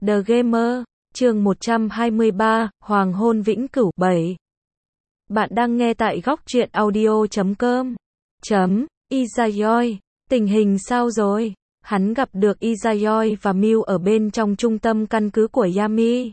The Gamer, chương 123, Hoàng hôn vĩnh cửu 7. Bạn đang nghe tại góc truyện audio.com. Izayoi, tình hình sao rồi? Hắn gặp được Izayoi và Mew ở bên trong trung tâm căn cứ của Yami.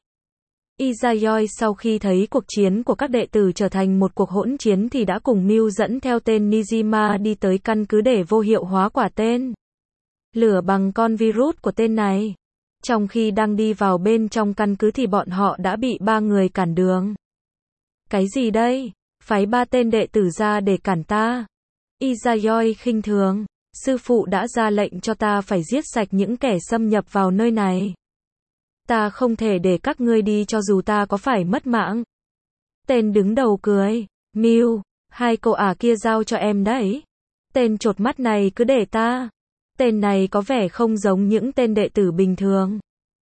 Izayoi sau khi thấy cuộc chiến của các đệ tử trở thành một cuộc hỗn chiến thì đã cùng Mew dẫn theo tên Nijima đi tới căn cứ để vô hiệu hóa quả tên lửa bằng con virus của tên này. Trong khi đang đi vào bên trong căn cứ thì bọn họ đã bị 3 người cản đường. Cái gì đây? Phái 3 tên đệ tử ra để cản ta. Izayoi khinh thường. Sư phụ đã ra lệnh cho ta phải giết sạch những kẻ xâm nhập vào nơi này. Ta không thể để các ngươi đi cho dù ta có phải mất mạng. Tên đứng đầu cười. Mew, 2 cậu ả kia giao cho em đấy. Tên chột mắt này cứ để ta. Tên này có vẻ không giống những tên đệ tử bình thường.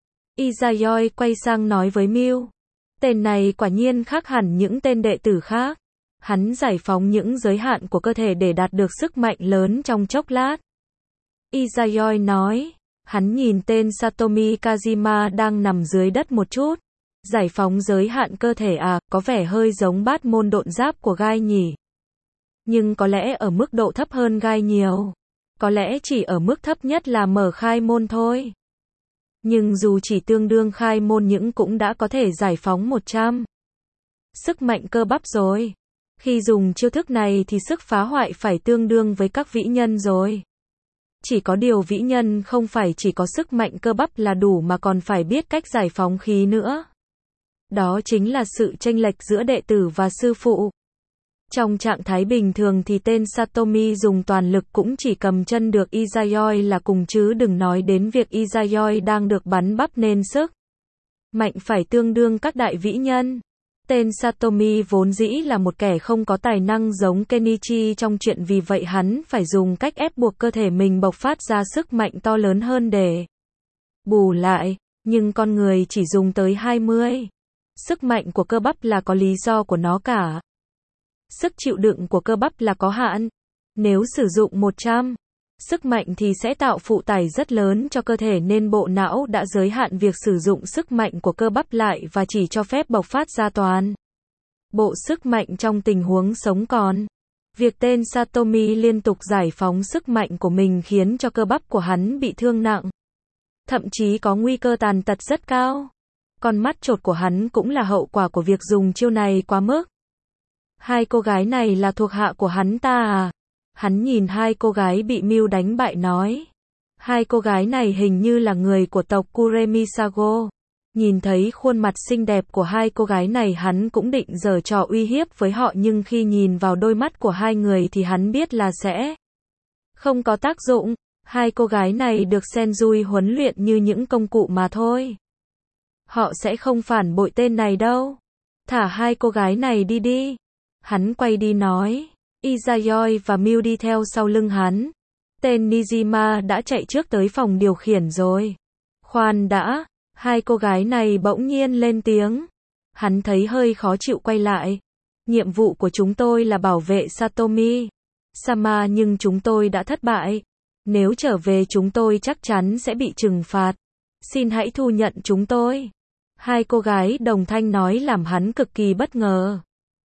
Izayoi quay sang nói với Mew. Tên này quả nhiên khác hẳn những tên đệ tử khác. Hắn giải phóng những giới hạn của cơ thể để đạt được sức mạnh lớn trong chốc lát. Izayoi nói. Hắn nhìn tên Satomi Kajima đang nằm dưới đất một chút. Giải phóng giới hạn cơ thể à, có vẻ hơi giống bát môn độn giáp của gai nhỉ. Nhưng có lẽ ở mức độ thấp hơn gai nhiều. Có lẽ chỉ ở mức thấp nhất là mở khai môn thôi. Nhưng dù chỉ tương đương khai môn những cũng đã có thể giải phóng 100 sức mạnh cơ bắp rồi. Khi dùng chiêu thức này thì sức phá hoại phải tương đương với các vĩ nhân rồi. Chỉ có điều vĩ nhân không phải chỉ có sức mạnh cơ bắp là đủ mà còn phải biết cách giải phóng khí nữa. Đó chính là sự chênh lệch giữa đệ tử và sư phụ. Trong trạng thái bình thường thì tên Satomi dùng toàn lực cũng chỉ cầm chân được Izayoi là cùng chứ đừng nói đến việc Izayoi đang được bắn bắp nên sức mạnh phải tương đương các đại vĩ nhân. Tên Satomi vốn dĩ là một kẻ không có tài năng giống Kenichi trong chuyện, vì vậy hắn phải dùng cách ép buộc cơ thể mình bộc phát ra sức mạnh to lớn hơn để bù lại, nhưng con người chỉ dùng tới 20. Sức mạnh của cơ bắp là có lý do của nó cả. Sức chịu đựng của cơ bắp là có hạn. Nếu sử dụng 100 sức mạnh thì sẽ tạo phụ tải rất lớn cho cơ thể nên bộ não đã giới hạn việc sử dụng sức mạnh của cơ bắp lại và chỉ cho phép bộc phát ra toàn bộ sức mạnh trong tình huống sống còn. Việc tên Satomi liên tục giải phóng sức mạnh của mình khiến cho cơ bắp của hắn bị thương nặng. Thậm chí có nguy cơ tàn tật rất cao. Con mắt chột của hắn cũng là hậu quả của việc dùng chiêu này quá mức. 2 cô gái này là thuộc hạ của hắn ta à? Hắn nhìn 2 cô gái bị Mew đánh bại nói. 2 cô gái này hình như là người của tộc Kuremisago. Nhìn thấy khuôn mặt xinh đẹp của 2 cô gái này hắn cũng định giở trò uy hiếp với họ, nhưng khi nhìn vào đôi mắt của 2 người thì hắn biết là sẽ không có tác dụng. 2 cô gái này được Senjui huấn luyện như những công cụ mà thôi. Họ sẽ không phản bội tên này đâu. Thả 2 cô gái này đi đi. Hắn quay đi nói. Izayoi và Mew đi theo sau lưng hắn. Tên Nijima đã chạy trước tới phòng điều khiển rồi. Khoan đã, 2 cô gái này bỗng nhiên lên tiếng. Hắn thấy hơi khó chịu quay lại. Nhiệm vụ của chúng tôi là bảo vệ Satomi Sama nhưng chúng tôi đã thất bại. Nếu trở về chúng tôi chắc chắn sẽ bị trừng phạt. Xin hãy thu nhận chúng tôi. 2 cô gái đồng thanh nói làm hắn cực kỳ bất ngờ.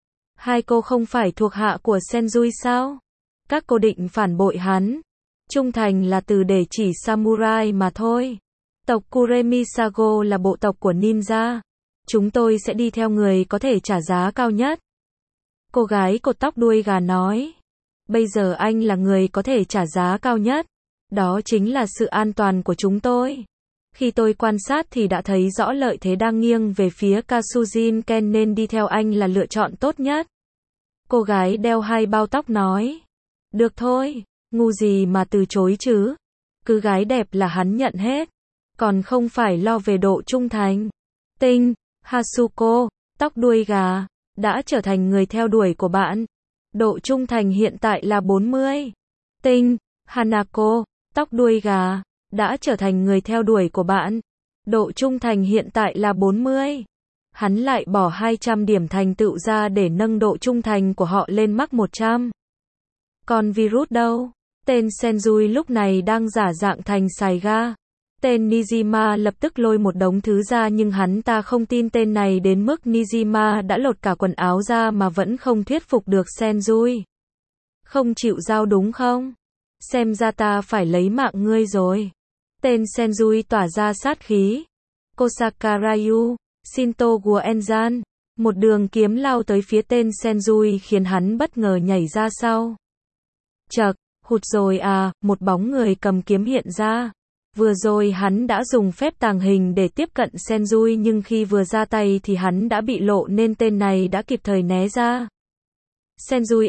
2 cô không phải thuộc hạ của Senjui sao? Các cô định phản bội hắn. Trung thành là từ để chỉ samurai mà thôi. Tộc Kuremisago là bộ tộc của ninja. Chúng tôi sẽ đi theo người có thể trả giá cao nhất. Cô gái cột tóc đuôi gà nói. Bây giờ anh là người có thể trả giá cao nhất. Đó chính là sự an toàn của chúng tôi. Khi tôi quan sát thì đã thấy rõ lợi thế đang nghiêng về phía Kasujin Ken nên đi theo anh là lựa chọn tốt nhất. Cô gái đeo 2 bao tóc nói. Được thôi, ngu gì mà từ chối chứ. Cứ gái đẹp là hắn nhận hết. Còn không phải lo về độ trung thành. Tinh, Hasuko, tóc đuôi gà, đã trở thành người theo đuổi của bạn. Độ trung thành hiện tại là 40. Tinh, Hanako, tóc đuôi gà, đã trở thành người theo đuổi của bạn. Độ trung thành hiện tại là 40. Hắn lại bỏ 200 điểm thành tựu ra để nâng độ trung thành của họ lên mắc 100. Còn virus đâu? Tên Senjui lúc này đang giả dạng thành Saiga. Tên Nijima lập tức lôi một đống thứ ra nhưng hắn ta không tin tên này đến mức Nijima đã lột cả quần áo ra mà vẫn không thuyết phục được Senjui. Không chịu giao đúng không? Xem ra ta phải lấy mạng ngươi rồi. Tên Senjui tỏa ra sát khí. Kosakarayu, Shinto Guenzan. Một đường kiếm lao tới phía tên Senjui khiến hắn bất ngờ nhảy ra sau. Chậc, hụt rồi à, một bóng người cầm kiếm hiện ra. Vừa rồi hắn đã dùng phép tàng hình để tiếp cận Senjui nhưng khi vừa ra tay thì hắn đã bị lộ nên tên này đã kịp thời né ra. Senjui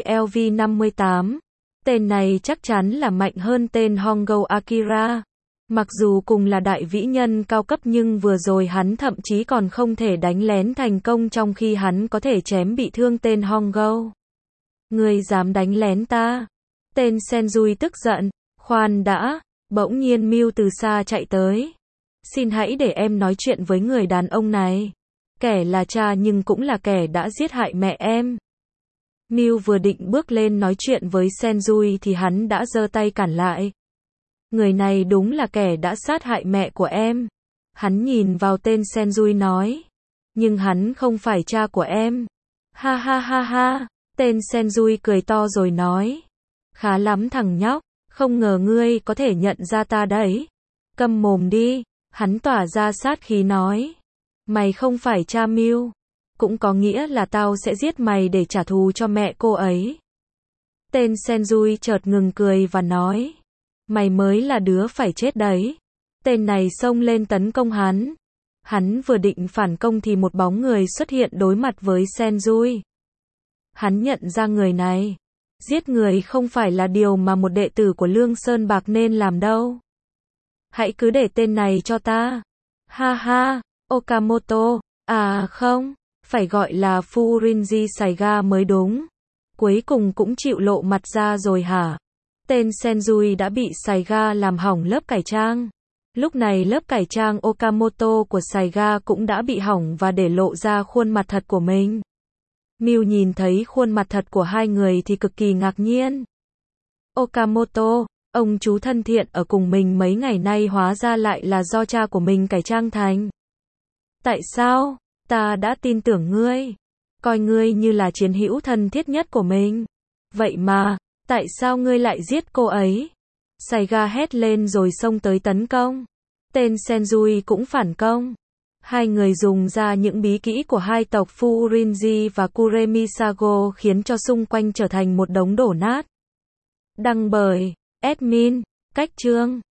LV58. Tên này chắc chắn là mạnh hơn tên Hongo Akira. Mặc dù cùng là đại vĩ nhân cao cấp nhưng vừa rồi hắn thậm chí còn không thể đánh lén thành công trong khi hắn có thể chém bị thương tên Hongo. Ngươi dám đánh lén ta? Tên Senjui tức giận. Khoan đã. Bỗng nhiên Miu từ xa chạy tới. Xin hãy để em nói chuyện với người đàn ông này. Kẻ là cha nhưng cũng là kẻ đã giết hại mẹ em. Miu vừa định bước lên nói chuyện với Senjui thì hắn đã giơ tay cản lại. Người này đúng là kẻ đã sát hại mẹ của em. Hắn nhìn vào tên Senjui nói. Nhưng hắn không phải cha của em. Ha ha ha ha. Tên Senjui cười to rồi nói. Khá lắm thằng nhóc. Không ngờ ngươi có thể nhận ra ta đấy. Câm mồm đi. Hắn tỏa ra sát khí nói. Mày không phải cha Miu. Cũng có nghĩa là tao sẽ giết mày để trả thù cho mẹ cô ấy. Tên Senjui chợt ngừng cười và nói. Mày mới là đứa phải chết đấy. Tên này xông lên tấn công hắn. Hắn vừa định phản công thì một bóng người xuất hiện đối mặt với Senjui. Hắn nhận ra người này. Giết người không phải là điều mà một đệ tử của Lương Sơn Bạc nên làm đâu. Hãy cứ để tên này cho ta. Ha ha, Okamoto. À không, phải gọi là Furinji Saiga mới đúng. Cuối cùng cũng chịu lộ mặt ra rồi hả? Tên Senjui đã bị Saiga làm hỏng lớp cải trang. Lúc này lớp cải trang Okamoto của Saiga cũng đã bị hỏng và để lộ ra khuôn mặt thật của mình. Miu nhìn thấy khuôn mặt thật của hai người thì cực kỳ ngạc nhiên. Okamoto, ông chú thân thiện ở cùng mình mấy ngày nay hóa ra lại là do cha của mình cải trang thành. Tại sao? Ta đã tin tưởng ngươi. Coi ngươi như là chiến hữu thân thiết nhất của mình. Vậy mà, tại sao ngươi lại giết cô ấy? Saiga hét lên rồi xông tới tấn công. Tên Senjui cũng phản công. Hai người dùng ra những bí kỹ của hai tộc Furinji và Kuremisago khiến cho xung quanh trở thành một đống đổ nát. Đăng bởi admin, cách chương